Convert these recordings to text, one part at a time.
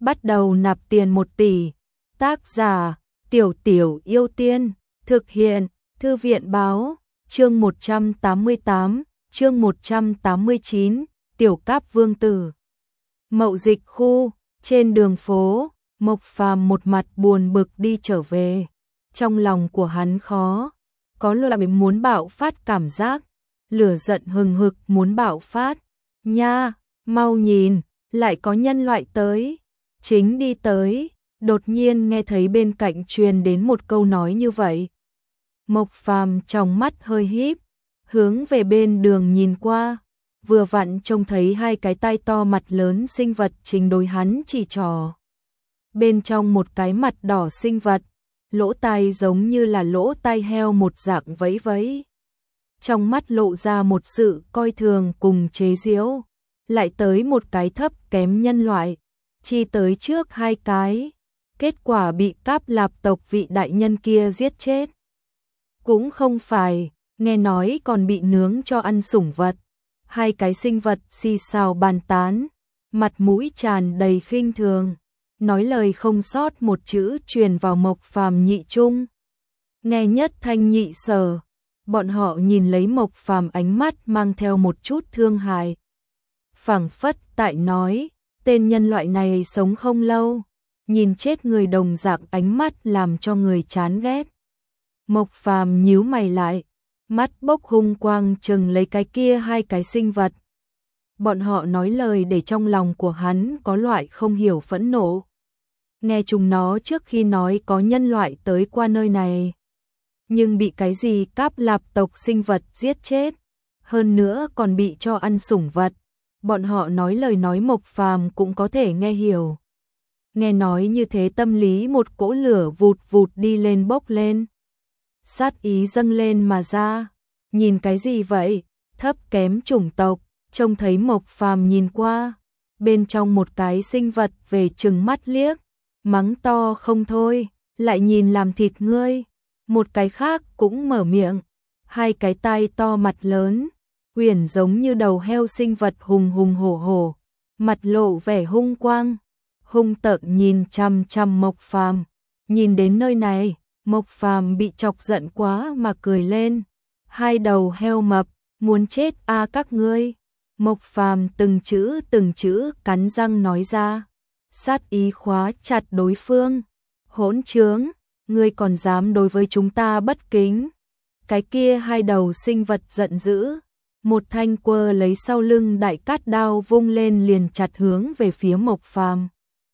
bắt đầu nạp tiền 1 tỷ. Tác giả Tiểu Tiểu Yêu Tiên. Thực hiện Thư viện Báo. Chương 188, chương 189, Tiểu Cáp Vương Tử. Mậu Dịch khu. Trên đường phố, Mộc Phàm một mặt buồn bực đi trở về. Trong lòng của hắn có loại muốn bạo phát cảm giác, lửa giận hừng hực muốn bạo phát. Nha, mau nhìn, lại có nhân loại tới. Chính đi tới, đột nhiên nghe thấy bên cạnh truyền đến một câu nói như vậy. Mộc Phàm trong mắt hơi híp, hướng về bên đường nhìn qua, vừa vặn trông thấy 2 cái tai to mặt lớn sinh vật chính đối hắn chỉ trỏ. Bên trong một cái mặt đỏ sinh vật, lỗ tai giống như là lỗ tai heo một dạng vẫy vẫy. Trong mắt lộ ra một sự coi thường cùng chế giễu, lại tới một cái thấp kém nhân loại, chi tới trước 2 cái, kết quả bị Cáp Lạp tộc vị đại nhân kia giết chết. Cũng không phải, nghe nói còn bị nướng cho ăn sủng vật. 2 cái sinh vật xì xào bàn tán, mặt mũi tràn đầy khinh thường, nói lời không sót một chữ truyền vào Mộc Phàm nhị trung. Nghe nhất thanh nhị sở, bọn họ nhìn lấy Mộc Phàm ánh mắt mang theo một chút thương hại. Phảng phất tại nói, tên nhân loại này sống không lâu, nhìn chết người đồng dạng ánh mắt làm cho người chán ghét. Mộc Phàm nhíu mày lại, mắt bốc hung quang chừng lấy cái kia 2 cái sinh vật. Bọn họ nói lời để trong lòng của hắn có loại không hiểu phẫn nộ. Nghe chúng nó trước khi nói có nhân loại tới qua nơi này, nhưng bị cái gì Cáp Lạp tộc sinh vật giết chết, hơn nữa còn bị cho ăn sủng vật. Bọn họ nói lời nói Mộc Phàm cũng có thể nghe hiểu. Nghe nói như thế tâm lý một cỗ lửa vụt vụt đi lên bốc lên. Sát ý dâng lên mà ra. Nhìn cái gì vậy? Thấp kém chủng tộc. Trông thấy Mộc Phàm nhìn qua, bên trong một cái sinh vật về trừng mắt liếc, mắng to không thôi, lại nhìn làm thịt ngươi. Một cái khác cũng mở miệng, 2 cái tai to mặt lớn, huyền giống như đầu heo sinh vật hùng hùng hổ hổ, mặt lộ vẻ hung quang, hung tợn nhìn chằm chằm Mộc Phàm. Nhìn đến nơi này, Mộc Phàm bị chọc giận quá mà cười lên. 2 đầu heo mập, muốn chết a các ngươi. Mộc Phàm từng chữ cắn răng nói ra, sát ý khóa chặt đối phương. Hỗn trướng, ngươi còn dám đối với chúng ta bất kính. Cái kia 2 đầu sinh vật giận dữ, một thanh quơ lấy sau lưng đại cát đao vung lên liền chặt hướng về phía Mộc Phàm.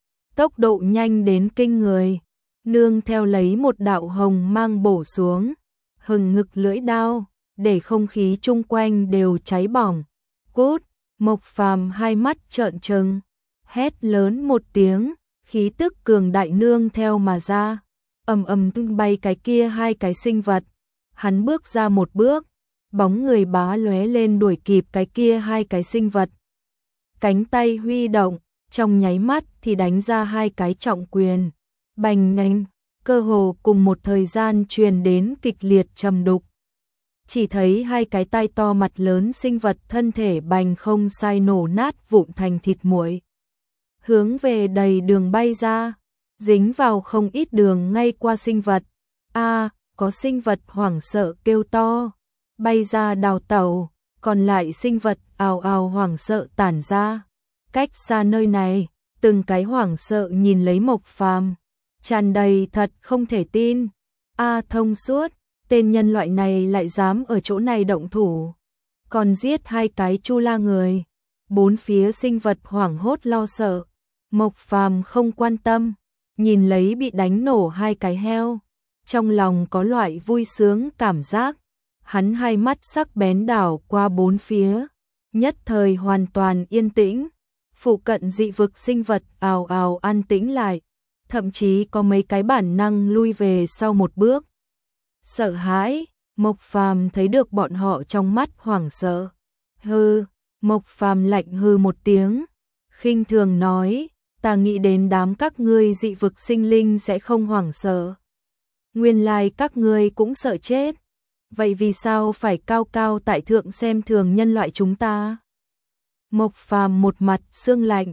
Tốc độ nhanh đến kinh người, nương theo lấy một đạo hồng mang bổ xuống, hừng ngực lưỡi đao, để không khí chung quanh đều cháy bỏng. Cút! Mộc Phàm 2 mắt trợn trừng, hét lớn một tiếng, khí tức cường đại nương theo mà ra, ầm ầm tung bay cái kia 2 cái sinh vật. Hắn bước ra một bước, bóng người bá lóe lên đuổi kịp cái kia 2 cái sinh vật. Cánh tay huy động, trong nháy mắt thì đánh ra 2 cái trọng quyền. Bành nhanh, cơ hồ cùng một thời gian truyền đến kịch liệt trầm đục. Chỉ thấy 2 cái tai to mặt lớn sinh vật thân thể bành không sai nổ nát vụn thành thịt muội. Hướng về đầy đường bay ra, dính vào không ít đường ngay qua sinh vật. Có sinh vật hoảng sợ kêu to, bay ra đào tẩu, còn lại sinh vật ào ào hoảng sợ tản ra. Cách xa nơi này, từng cái hoảng sợ nhìn lấy Mộc Phàm, tràn đầy thật không thể tin. Thông suốt, tên nhân loại này lại dám ở chỗ này động thủ, còn giết 2 cái Chu La người. 4 phía sinh vật hoảng hốt lo sợ. Mộc Phàm không quan tâm, nhìn lấy bị đánh nổ 2 cái heo, trong lòng có loại vui sướng cảm giác. Hắn 2 mắt sắc bén đảo qua 4 phía, nhất thời hoàn toàn yên tĩnh. Phụ cận dị vực sinh vật ào ào an tĩnh lại, thậm chí có mấy cái bản năng lui về sau một bước. Sợ hãi, Mộc Phàm thấy được bọn họ trong mắt hoảng sợ. Hừ, Mộc Phàm lạnh hừ một tiếng, khinh thường nói, ta nghĩ đến đám các ngươi dị vực sinh linh sẽ không hoảng sợ. Nguyên lai các ngươi cũng sợ chết. Vậy vì sao phải cao cao tại thượng xem thường nhân loại chúng ta? Mộc Phàm một mặt sương lạnh,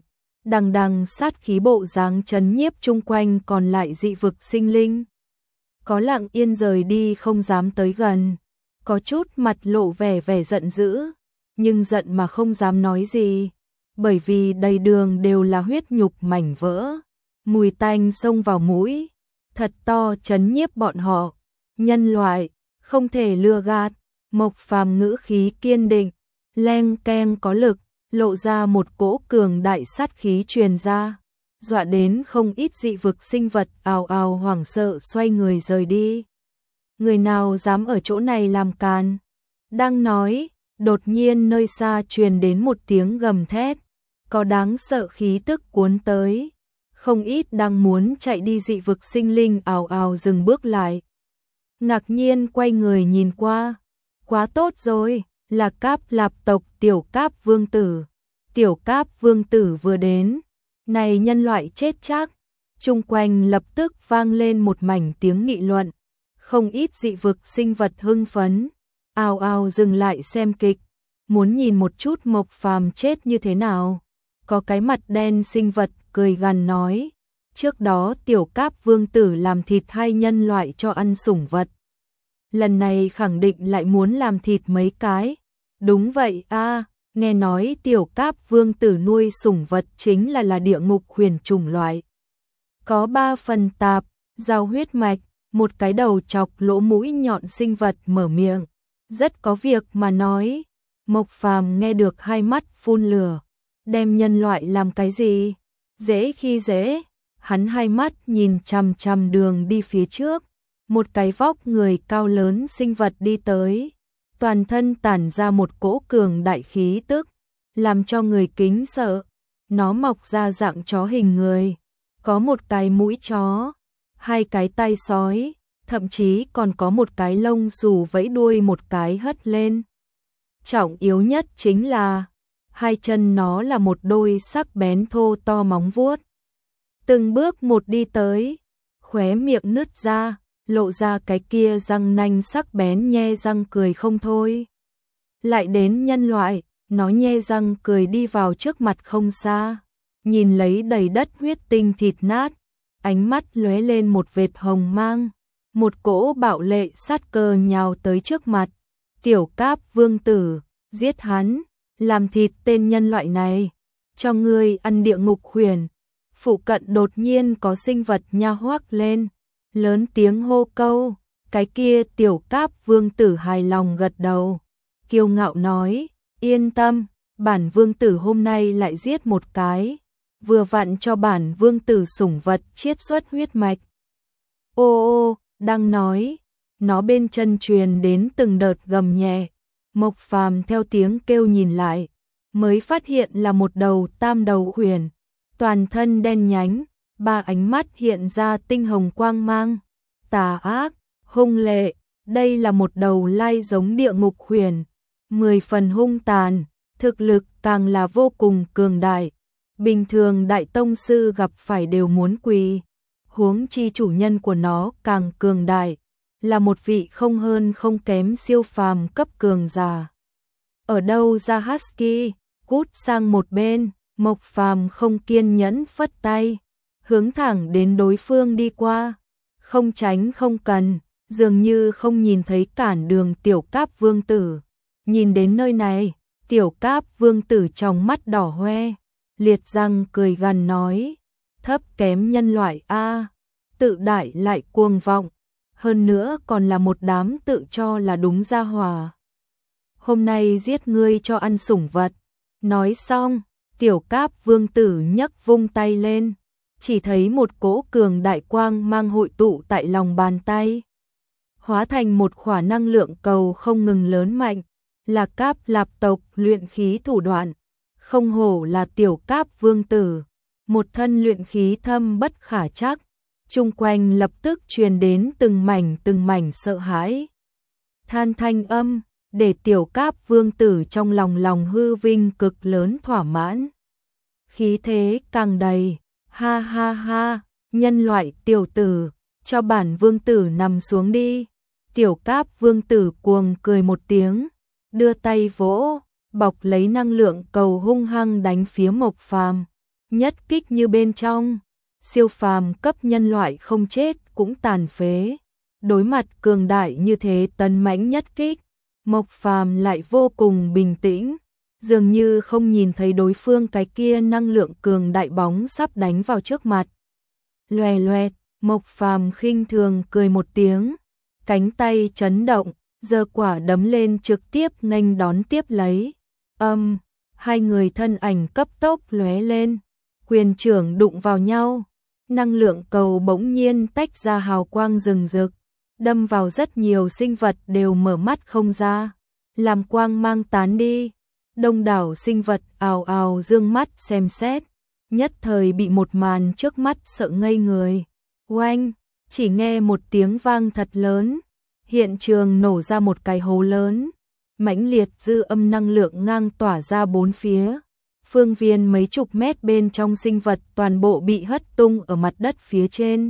đằng đằng sát khí bộ dáng trấn nhiếp chung quanh còn lại dị vực sinh linh. Có lặng yên rời đi không dám tới gần, có chút mặt lộ vẻ vẻ giận dữ, nhưng giận mà không dám nói gì, bởi vì đầy đường đều là huyết nhục mảnh vỡ, mùi tanh xông vào mũi, thật to trấn nhiếp bọn họ. Nhân loại, không thể lừa gạt. Mộc Phàm ngữ khí kiên định, leng keng có lực, lộ ra một cỗ cường đại sát khí truyền ra, dọa đến không ít dị vực sinh vật ào ào hoảng sợ xoay người rời đi. Người nào dám ở chỗ này làm càn? Đang nói, đột nhiên nơi xa truyền đến một tiếng gầm thét, có đáng sợ khí tức cuốn tới. Không ít đang muốn chạy đi dị vực sinh linh ào ào dừng bước lại. Ngạc nhiên quay người nhìn qua, quá tốt rồi, là Cáp Lạp tộc Tiểu Cáp Vương Tử. Tiểu Cáp Vương Tử vừa đến, này nhân loại chết chắc. Chung quanh lập tức vang lên một mảnh tiếng nghị luận, không ít dị vực sinh vật hưng phấn, ào ào dừng lại xem kịch, muốn nhìn một chút Mộc Phàm chết như thế nào. Có cái mặt đen sinh vật cười gằn nói, trước đó Tiểu Cáp Vương Tử làm thịt hai nhân loại cho ăn sủng vật, lần này khẳng định lại muốn làm thịt mấy cái. Đúng vậy a, nghe nói Tiểu Cáp Vương Tử nuôi sủng vật chính là địa ngục huyền chủng loại. Có 3 phần tạp, giao huyết mạch, một cái đầu chọc lỗ mũi nhọn sinh vật mở miệng, rất có việc mà nói. Mộc Phàm nghe được hai mắt phun lửa, đem nhân loại làm cái gì? Dễ khi dễ, hắn hai mắt nhìn chằm chằm đường đi phía trước, một cái vóc người cao lớn sinh vật đi tới, toàn thân tản ra một cỗ cường đại khí tức, làm cho người kính sợ. Nó mọc ra dạng chó hình người, có một cái mũi chó, hai cái tay sói, thậm chí còn có một cái lông xù vẫy đuôi một cái hất lên. Trọng yếu nhất chính là hai chân nó là một đôi sắc bén thô to móng vuốt. Từng bước một đi tới, khóe miệng nứt ra, lộ ra cái kia răng nanh sắc bén nhe răng cười không thôi. Lại đến nhân loại, nó nhe răng cười đi vào trước mặt không xa, nhìn lấy đầy đất huyết tinh thịt nát, ánh mắt lóe lên một vệt hồng mang, một cỗ bạo lệ sát cơ nhào tới trước mặt. Tiểu Cáp Vương Tử, giết hắn, làm thịt tên nhân loại này, cho ngươi ăn địa ngục huyền. Phụ cận đột nhiên có sinh vật nha hoác lên, lớn tiếng hô câu, cái kia Tiểu Cáp Vương Tử hài lòng gật đầu, kiêu ngạo nói, yên tâm, bản Vương Tử hôm nay lại giết một cái, vừa vặn cho bản Vương Tử sủng vật chiết xuất huyết mạch. Ô ô, đang nói, nó bên chân truyền đến từng đợt gầm nhẹ. Mộc Phàm theo tiếng kêu nhìn lại, mới phát hiện là một đầu tam đầu huyền, toàn thân đen nhánh, 3 ánh mắt hiện ra tinh hồng quang mang, tà ác, hung lệ. Đây là một đầu lai giống địa ngục huyền, 10 phần hung tàn, thực lực càng là vô cùng cường đại. Bình thường đại tông sư gặp phải đều muốn quỳ, huống chi chủ nhân của nó càng cường đại, là một vị không hơn không kém siêu phàm cấp cường giả. Ở đâu ra husky, cút sang một bên. Mộc Phàm không kiên nhẫn phất tay, hướng thẳng đến đối phương đi qua, không tránh không cần, dường như không nhìn thấy cản đường Tiểu Cáp Vương Tử. Nhìn đến nơi này, Tiểu Cáp Vương Tử trong mắt đỏ hoe, liệt răng cười gằn nói, thấp kém nhân loại a, tự đại lại cuồng vọng, hơn nữa còn là một đám tự cho là đúng gia hỏa. Hôm nay giết ngươi cho ăn sủng vật. Nói xong, Tiểu Cáp Vương Tử nhấc vung tay lên, chỉ thấy một cỗ cường đại quang mang hội tụ tại lòng bàn tay, hóa thành một khỏa năng lượng cầu không ngừng lớn mạnh, là Cáp Lạp tộc luyện khí thủ đoạn. Không hổ là Tiểu Cáp Vương Tử, một thân luyện khí thâm bất khả trắc. Chung quanh lập tức truyền đến từng mảnh sợ hãi, than thanh âm, để Tiểu Cáp Vương Tử trong lòng hư vinh cực lớn thỏa mãn. Khí thế càng đầy, ha ha ha, nhân loại tiểu tử, cho bản Vương Tử nằm xuống đi. Tiểu Cáp Vương Tử cuồng cười một tiếng, đưa tay vỗ, bọc lấy năng lượng cầu hung hăng đánh phía Mộc Phàm. nhất kích như bên trong, siêu phàm cấp nhân loại không chết cũng tàn phế. Đối mặt cường đại như thế tấn mãnh nhất kích, Mộc Phàm lại vô cùng bình tĩnh, dường như không nhìn thấy đối phương cái kia năng lượng cường đại bóng sắp đánh vào trước mặt. Loè loẹt, Mộc Phàm khinh thường cười một tiếng, cánh tay chấn động, giơ quả đấm lên trực tiếp nghênh đón tiếp lấy. Hai người thân ảnh cấp tốc lóe lên, quyền trưởng đụng vào nhau, năng lượng cầu bỗng nhiên tách ra hào quang rừng rực, đâm vào rất nhiều sinh vật đều mở mắt không ra, làm quang mang tán đi. Đông đảo sinh vật ào ào dương mắt xem xét, nhất thời bị một màn trước mắt sợ ngây người. Oanh, chỉ nghe một tiếng vang thật lớn, hiện trường nổ ra một cái hố lớn, mãnh liệt dư âm năng lượng ngang tỏa ra bốn phía. Phương viên mấy chục mét bên trong sinh vật toàn bộ bị hất tung ở mặt đất phía trên.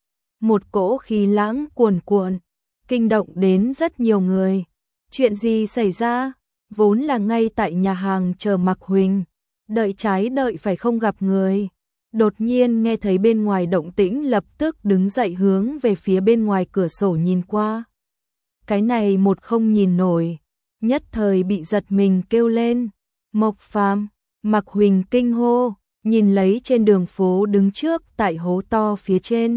Một cỗ khí lãng cuồn cuộn, kinh động đến rất nhiều người. Chuyện gì xảy ra? Vốn là ngay tại nhà hàng chờ Mạc Huỳnh, đợi trái đợi phải không gặp người. Đột nhiên nghe thấy bên ngoài động tĩnh, lập tức đứng dậy hướng về phía bên ngoài cửa sổ nhìn qua. Cái này một không nhìn nổi, nhất thời bị giật mình kêu lên. Mộc Phàm, Mạc Huỳnh kinh hô, nhìn lấy trên đường phố đứng trước tại hố to phía trên.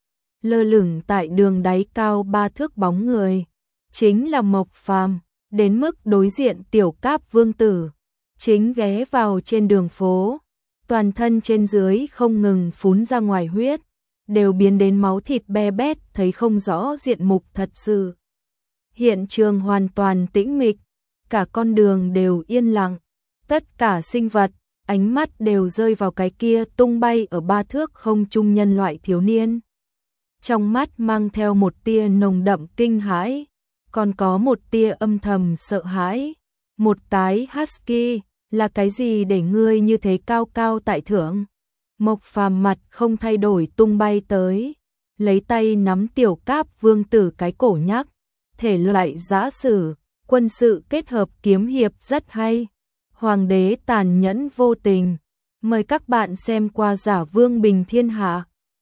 Lơ lửng tại đường đáy cao 3 thước bóng người, chính là Mộc Phàm, đến mức đối diện Tiểu Cáp Vương tử, chính ghé vào trên đường phố, toàn thân trên dưới không ngừng phún ra ngoài huyết, đều biến đến máu thịt be bét, thấy không rõ diện mục thật sự. Hiện trường hoàn toàn tĩnh mịch, cả con đường đều yên lặng, tất cả sinh vật, ánh mắt đều rơi vào cái kia tung bay ở 3 thước không trung nhân loại thiếu niên. Trong mắt mang theo một tia nồng đậm kinh hãi, còn có một tia âm thầm sợ hãi. Một cái husky, là cái gì để ngươi như thế cao cao tại thượng? Mộc Phàm mặt không thay đổi tung bay tới, lấy tay nắm Tiểu Cáp Vương tử cái cổ nhắc, thể loại giã sử, quân sự kết hợp kiếm hiệp rất hay. Hoàng đế tàn nhẫn vô tình. Mời các bạn xem qua Giả Vương Bình Thiên Hạ.